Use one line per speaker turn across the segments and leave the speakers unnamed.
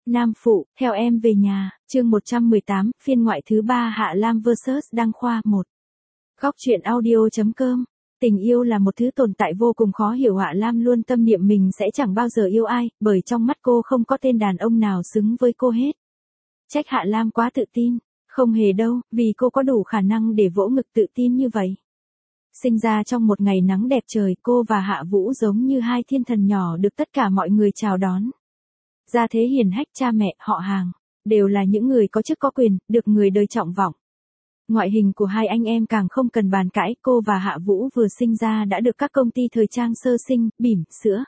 Nam Phụ, theo em về nhà, chương 118, phiên ngoại thứ 3 Hạ Lam vs Đăng Khoa 1. Góc truyện audio.com. Tình yêu là một thứ tồn tại vô cùng khó hiểu. Hạ Lam luôn tâm niệm mình sẽ chẳng bao giờ yêu ai, bởi trong mắt cô không có tên đàn ông nào xứng với cô hết. Trách Hạ Lam quá tự tin, không hề đâu, vì cô có đủ khả năng để vỗ ngực tự tin như vậy. Sinh ra trong một ngày nắng đẹp trời, cô và Hạ Vũ giống như hai thiên thần nhỏ được tất cả mọi người chào đón. Gia thế hiền hách, cha mẹ, họ hàng, đều là những người có chức có quyền, được người đời trọng vọng. Ngoại hình của hai anh em càng không cần bàn cãi, cô và Hạ Vũ vừa sinh ra đã được các công ty thời trang sơ sinh, bỉm, sữa,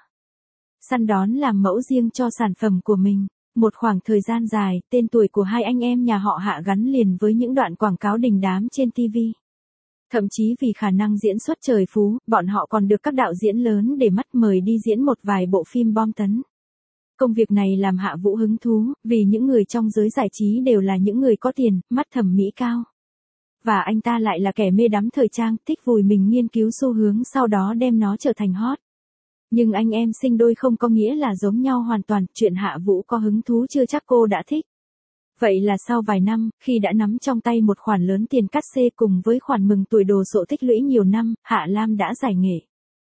săn đón làm mẫu riêng cho sản phẩm của mình. Một khoảng thời gian dài, tên tuổi của hai anh em nhà họ Hạ gắn liền với những đoạn quảng cáo đình đám trên TV. Thậm chí vì khả năng diễn xuất trời phú, bọn họ còn được các đạo diễn lớn để mắt mời đi diễn một vài bộ phim bom tấn. Công việc này làm Hạ Vũ hứng thú, vì những người trong giới giải trí đều là những người có tiền, mắt thẩm mỹ cao. Và anh ta lại là kẻ mê đắm thời trang, thích vùi mình nghiên cứu xu hướng sau đó đem nó trở thành hot. Nhưng anh em sinh đôi không có nghĩa là giống nhau hoàn toàn, chuyện Hạ Vũ có hứng thú chưa chắc cô đã thích. Vậy là sau vài năm, khi đã nắm trong tay một khoản lớn tiền cát xê cùng với khoản mừng tuổi đồ sộ tích lũy nhiều năm, Hạ Lam đã giải nghệ.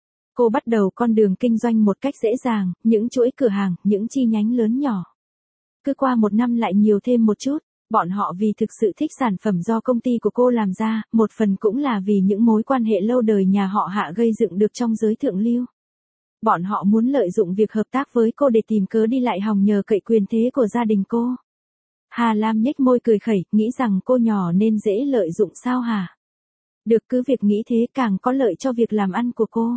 Cô bắt đầu con đường kinh doanh một cách dễ dàng, những chuỗi cửa hàng, những chi nhánh lớn nhỏ. Cứ qua một năm lại nhiều thêm một chút, bọn họ vì thực sự thích sản phẩm do công ty của cô làm ra, một phần cũng là vì những mối quan hệ lâu đời nhà họ Hạ gây dựng được trong giới thượng lưu. Bọn họ muốn lợi dụng việc hợp tác với cô để tìm cớ đi lại hòng nhờ cậy quyền thế của gia đình cô. Hà Lam nhếch môi cười khẩy, nghĩ rằng cô nhỏ nên dễ lợi dụng sao hả? Được, cứ việc nghĩ thế càng có lợi cho việc làm ăn của cô.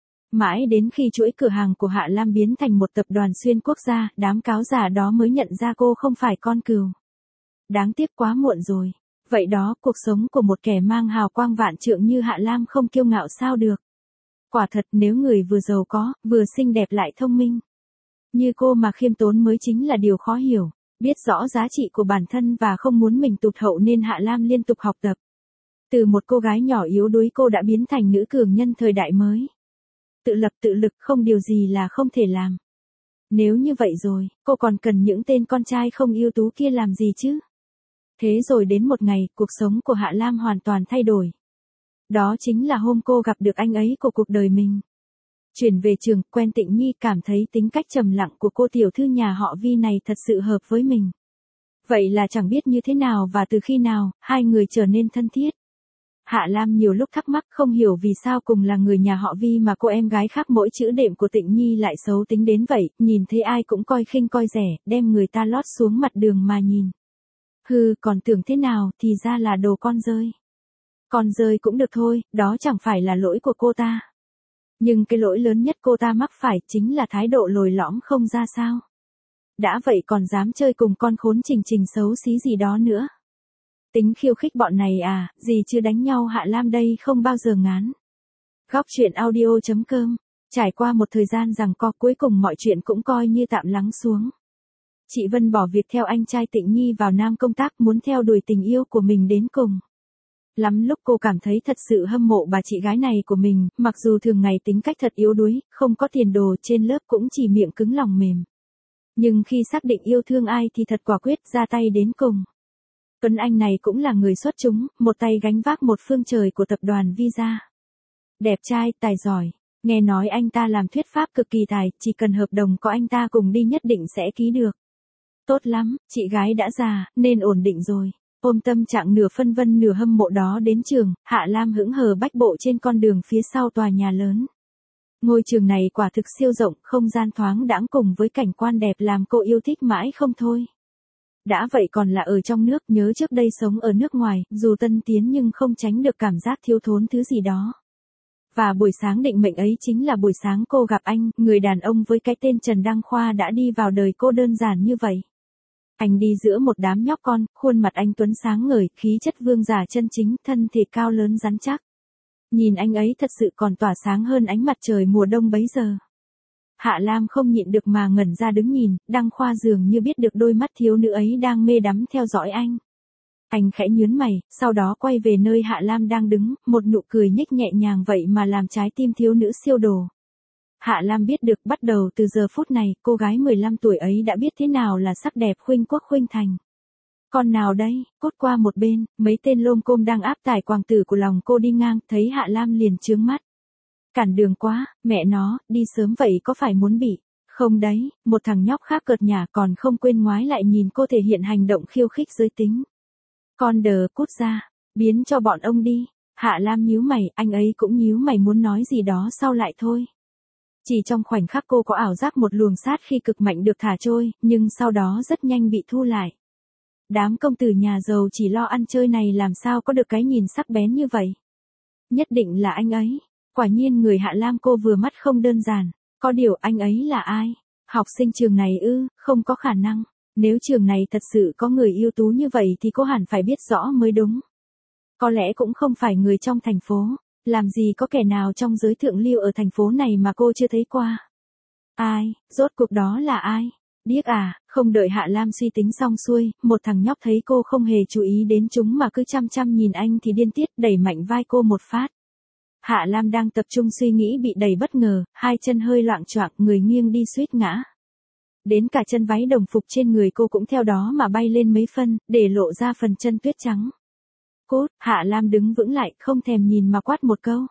Mãi đến khi chuỗi cửa hàng của Hạ Lam biến thành một tập đoàn xuyên quốc gia, đám cáo giả đó mới nhận ra cô không phải con cừu. Đáng tiếc quá muộn rồi. Vậy đó, cuộc sống của một kẻ mang hào quang vạn trượng như Hạ Lam không kiêu ngạo sao được. Quả thật, nếu người vừa giàu có, vừa xinh đẹp lại thông minh như cô mà khiêm tốn mới chính là điều khó hiểu. Biết rõ giá trị của bản thân và không muốn mình tụt hậu nên Hạ Lam liên tục học tập. Từ một cô gái nhỏ yếu đuối cô đã biến thành nữ cường nhân thời đại mới. Tự lập tự lực, không điều gì là không thể làm. Nếu như vậy rồi, cô còn cần những tên con trai không ưu tú kia làm gì chứ? Thế rồi đến một ngày, cuộc sống của Hạ Lam hoàn toàn thay đổi. Đó chính là hôm cô gặp được anh ấy của cuộc đời mình. Chuyển về trường, quen Tịnh Nhi, cảm thấy tính cách trầm lặng của cô tiểu thư nhà họ Vi này thật sự hợp với mình. Vậy là chẳng biết như thế nào và từ khi nào, hai người trở nên thân thiết. Hạ Lam nhiều lúc thắc mắc không hiểu vì sao cùng là người nhà họ Vi mà cô em gái khác mỗi chữ đệm của Tịnh Nhi lại xấu tính đến vậy, nhìn thấy ai cũng coi khinh coi rẻ, đem người ta lót xuống mặt đường mà nhìn. Hừ, còn tưởng thế nào thì ra là đồ con dơi. Con dơi cũng được thôi, đó chẳng phải là lỗi của cô ta. Nhưng cái lỗi lớn nhất cô ta mắc phải chính là thái độ lồi lõm không ra sao. Đã vậy còn dám chơi cùng con khốn Trình Trình xấu xí gì đó nữa. Tính khiêu khích bọn này à, gì chứ đánh nhau Hạ Lam đây không bao giờ ngán. Góc truyện audio.com. Trải qua một thời gian giằng co, cuối cùng mọi chuyện cũng coi như tạm lắng xuống. Chị Vân bỏ việc theo anh trai Tịnh Nhi vào Nam công tác, muốn theo đuổi tình yêu của mình đến cùng. Lắm lúc cô cảm thấy thật sự hâm mộ bà chị gái này của mình, mặc dù thường ngày tính cách thật yếu đuối, không có tiền đồ, trên lớp cũng chỉ miệng cứng lòng mềm. Nhưng khi xác định yêu thương ai thì thật quả quyết, ra tay đến cùng. Tuấn Anh này cũng là người xuất chúng, một tay gánh vác một phương trời của tập đoàn Visa. Đẹp trai, tài giỏi, nghe nói anh ta làm thuyết pháp cực kỳ tài, chỉ cần hợp đồng có anh ta cùng đi nhất định sẽ ký được. Tốt lắm, chị gái đã già, nên ổn định rồi. Ôm tâm trạng nửa phân vân nửa hâm mộ đó đến trường, Hạ Lam hững hờ bách bộ trên con đường phía sau tòa nhà lớn. Ngôi trường này quả thực siêu rộng, không gian thoáng đãng cùng với cảnh quan đẹp làm cô yêu thích mãi không thôi. Đã vậy còn là ở trong nước, nhớ trước đây sống ở nước ngoài, dù tân tiến nhưng không tránh được cảm giác thiếu thốn thứ gì đó. Và buổi sáng định mệnh ấy chính là buổi sáng cô gặp anh, người đàn ông với cái tên Trần Đăng Khoa đã đi vào đời cô đơn giản như vậy. Anh đi giữa một đám nhóc con, khuôn mặt anh tuấn sáng ngời, khí chất vương giả chân chính, thân thể cao lớn rắn chắc. Nhìn anh ấy thật sự còn tỏa sáng hơn ánh mặt trời mùa đông bấy giờ. Hạ Lam không nhịn được mà ngẩn ra đứng nhìn, Đăng Khoa dường như biết được đôi mắt thiếu nữ ấy đang mê đắm theo dõi anh. Anh khẽ nhướng mày, sau đó quay về nơi Hạ Lam đang đứng, một nụ cười nhếch nhẹ nhàng vậy mà làm trái tim thiếu nữ siêu đồ. Hạ Lam biết được bắt đầu từ giờ phút này, cô gái 15 tuổi ấy đã biết thế nào là sắc đẹp khuynh quốc khuynh thành. Con nào đây, cút qua một bên, mấy tên lôm côm đang áp tải quàng tử của lòng cô đi ngang, thấy Hạ Lam liền trướng mắt. Cản đường quá, mẹ nó, đi sớm vậy có phải muốn bị. Không đấy, một thằng nhóc khác cợt nhả còn không quên ngoái lại nhìn cô thể hiện hành động khiêu khích giới tính. Con đờ, cút ra, biến cho bọn ông đi. Hạ Lam nhíu mày, anh ấy cũng nhíu mày muốn nói gì đó sau lại thôi. Chỉ trong khoảnh khắc cô có ảo giác một luồng sát khi cực mạnh được thả trôi, nhưng sau đó rất nhanh bị thu lại. Đám công tử nhà giàu chỉ lo ăn chơi này làm sao có được cái nhìn sắc bén như vậy. Nhất định là anh ấy. Quả nhiên người Hạ Lam cô vừa mắt không đơn giản. Có điều anh ấy là ai? Học sinh trường này ư, không có khả năng. Nếu trường này thật sự có người ưu tú như vậy thì cô hẳn phải biết rõ mới đúng. Có lẽ cũng không phải người trong thành phố. Làm gì có kẻ nào trong giới thượng lưu ở thành phố này mà cô chưa thấy qua. Ai, rốt cuộc đó là ai? Điếc à, không đợi Hạ Lam suy tính xong xuôi, một thằng nhóc thấy cô không hề chú ý đến chúng mà cứ chăm chăm nhìn anh thì điên tiết đẩy mạnh vai cô một phát. Hạ Lam đang tập trung suy nghĩ bị đẩy bất ngờ, hai chân hơi loạng choạng, người nghiêng đi suýt ngã. Đến cả chân váy đồng phục trên người cô cũng theo đó mà bay lên mấy phân, để lộ ra phần chân tuyết trắng. Cút, Hạ Lam đứng vững lại, không thèm nhìn mà quát một câu.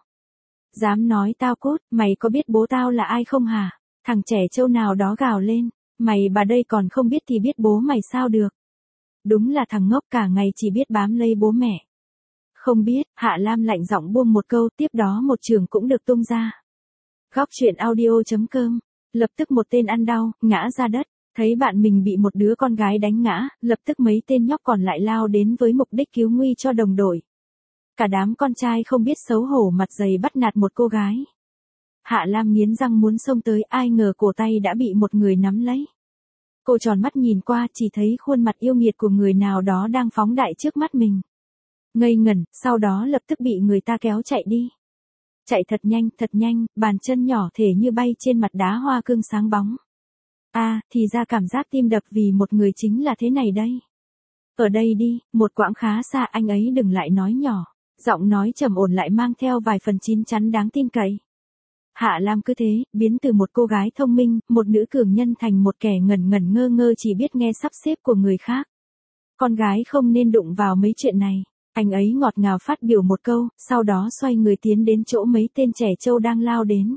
Dám nói tao cút, mày có biết bố tao là ai không hả? Thằng trẻ trâu nào đó gào lên, mày bà đây còn không biết thì biết bố mày sao được. Đúng là thằng ngốc cả ngày chỉ biết bám lây bố mẹ. Không biết, Hạ Lam lạnh giọng buông một câu, tiếp đó một trường cũng được tung ra. Góc truyện audio.com, lập tức một tên ăn đau, ngã ra đất, thấy bạn mình bị một đứa con gái đánh ngã, lập tức mấy tên nhóc còn lại lao đến với mục đích cứu nguy cho đồng đội. Cả đám con trai không biết xấu hổ mặt dày bắt nạt một cô gái. Hạ Lam nghiến răng muốn xông tới, ai ngờ cổ tay đã bị một người nắm lấy. Cô tròn mắt nhìn qua, chỉ thấy khuôn mặt yêu nghiệt của người nào đó đang phóng đại trước mắt mình. Ngây ngẩn, sau đó lập tức bị người ta kéo chạy đi. Chạy thật nhanh, bàn chân nhỏ thể như bay trên mặt đá hoa cương sáng bóng. Thì ra cảm giác tim đập vì một người chính là thế này đây. Ở đây đi, một quãng khá xa, anh ấy đừng lại nói nhỏ. Giọng nói trầm ổn lại mang theo vài phần chín chắn đáng tin cậy. Hạ Lam cứ thế, biến từ một cô gái thông minh, một nữ cường nhân thành một kẻ ngẩn ngẩn ngơ ngơ chỉ biết nghe sắp xếp của người khác. Con gái không nên đụng vào mấy chuyện này. Anh ấy ngọt ngào phát biểu một câu, sau đó xoay người tiến đến chỗ mấy tên trẻ trâu đang lao đến.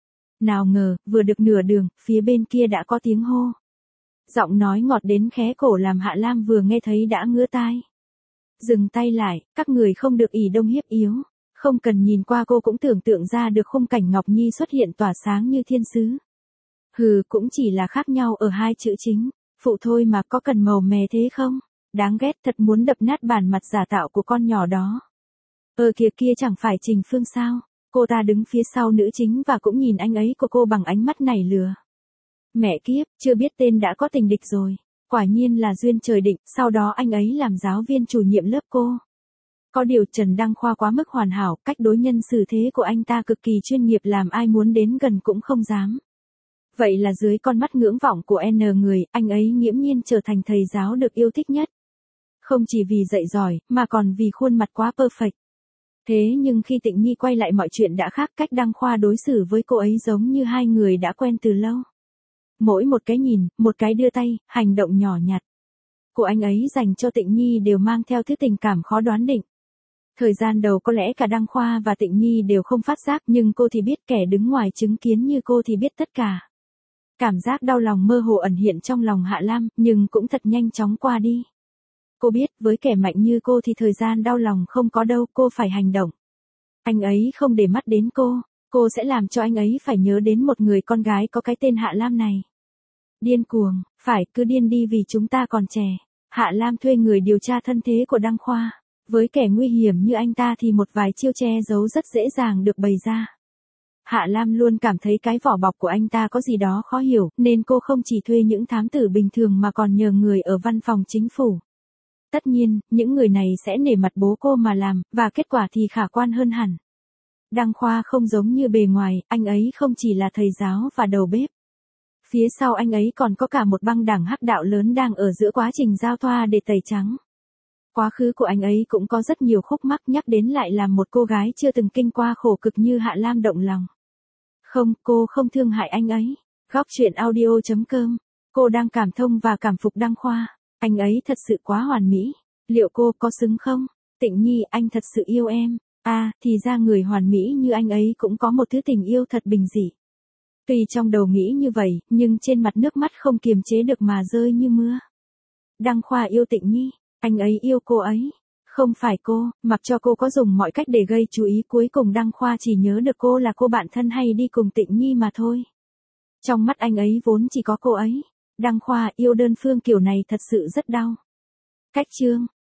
Nào ngờ, vừa được nửa đường, phía bên kia đã có tiếng hô. Giọng nói ngọt đến khé cổ làm Hạ Lam vừa nghe thấy đã ngứa tai. Dừng tay lại, các người không được ỷ đông hiếp yếu. Không cần nhìn qua cô cũng tưởng tượng ra được khung cảnh Ngọc Nhi xuất hiện tỏa sáng như thiên sứ. Hừ, cũng chỉ là khác nhau ở hai chữ chính, phụ thôi mà có cần màu mè thế không? Đáng ghét, thật muốn đập nát bản mặt giả tạo của con nhỏ đó. Kia chẳng phải Trình Phương sao? Cô ta đứng phía sau nữ chính và cũng nhìn anh ấy của cô bằng ánh mắt nảy lửa. Mẹ kiếp, chưa biết tên đã có tình địch rồi. Quả nhiên là duyên trời định, sau đó anh ấy làm giáo viên chủ nhiệm lớp cô. Có điều Trần Đăng Khoa quá mức hoàn hảo, cách đối nhân xử thế của anh ta cực kỳ chuyên nghiệp làm ai muốn đến gần cũng không dám. Vậy là dưới con mắt ngưỡng vọng của N người, anh ấy nghiễm nhiên trở thành thầy giáo được yêu thích nhất. Không chỉ vì dạy giỏi, mà còn vì khuôn mặt quá perfect. Thế nhưng khi Tịnh Nhi quay lại mọi chuyện đã khác, cách Đăng Khoa đối xử với cô ấy giống như hai người đã quen từ lâu. Mỗi một cái nhìn, một cái đưa tay, hành động nhỏ nhặt của anh ấy dành cho Tịnh Nhi đều mang theo thứ tình cảm khó đoán định. Thời gian đầu có lẽ cả Đăng Khoa và Tịnh Nhi đều không phát giác, nhưng cô thì biết, kẻ đứng ngoài chứng kiến như cô thì biết tất cả. Cảm giác đau lòng mơ hồ ẩn hiện trong lòng Hạ Lam, nhưng cũng thật nhanh chóng qua đi. Cô biết, với kẻ mạnh như cô thì thời gian đau lòng không có đâu, cô phải hành động. Anh ấy không để mắt đến cô sẽ làm cho anh ấy phải nhớ đến một người con gái có cái tên Hạ Lam này. Điên cuồng, phải, cứ điên đi vì chúng ta còn trẻ. Hạ Lam thuê người điều tra thân thế của Đăng Khoa. Với kẻ nguy hiểm như anh ta thì một vài chiêu che giấu rất dễ dàng được bày ra. Hạ Lam luôn cảm thấy cái vỏ bọc của anh ta có gì đó khó hiểu, nên cô không chỉ thuê những thám tử bình thường mà còn nhờ người ở văn phòng chính phủ. Tất nhiên, những người này sẽ nể mặt bố cô mà làm, và kết quả thì khả quan hơn hẳn. Đăng Khoa không giống như bề ngoài, anh ấy không chỉ là thầy giáo và đầu bếp. Phía sau anh ấy còn có cả một băng đảng hắc đạo lớn đang ở giữa quá trình giao thoa để tẩy trắng. Quá khứ của anh ấy cũng có rất nhiều khúc mắc, nhắc đến lại làm một cô gái chưa từng kinh qua khổ cực như Hạ Lam động lòng. Không, cô không thương hại anh ấy. Góc truyện audio.com. Cô đang cảm thông và cảm phục Đăng Khoa. Anh ấy thật sự quá hoàn mỹ. Liệu cô có xứng không? Tịnh Nhi, anh thật sự yêu em. À, thì ra người hoàn mỹ như anh ấy cũng có một thứ tình yêu thật bình dị. Tuy trong đầu nghĩ như vậy, nhưng trên mặt nước mắt không kiềm chế được mà rơi như mưa. Đăng Khoa yêu Tịnh Nhi. Anh ấy yêu cô ấy. Không phải cô, mặc cho cô có dùng mọi cách để gây chú ý, cuối cùng Đăng Khoa chỉ nhớ được cô là cô bạn thân hay đi cùng Tịnh Nhi mà thôi. Trong mắt anh ấy vốn chỉ có cô ấy. Đăng Khoa yêu đơn phương kiểu này thật sự rất đau. Cách chương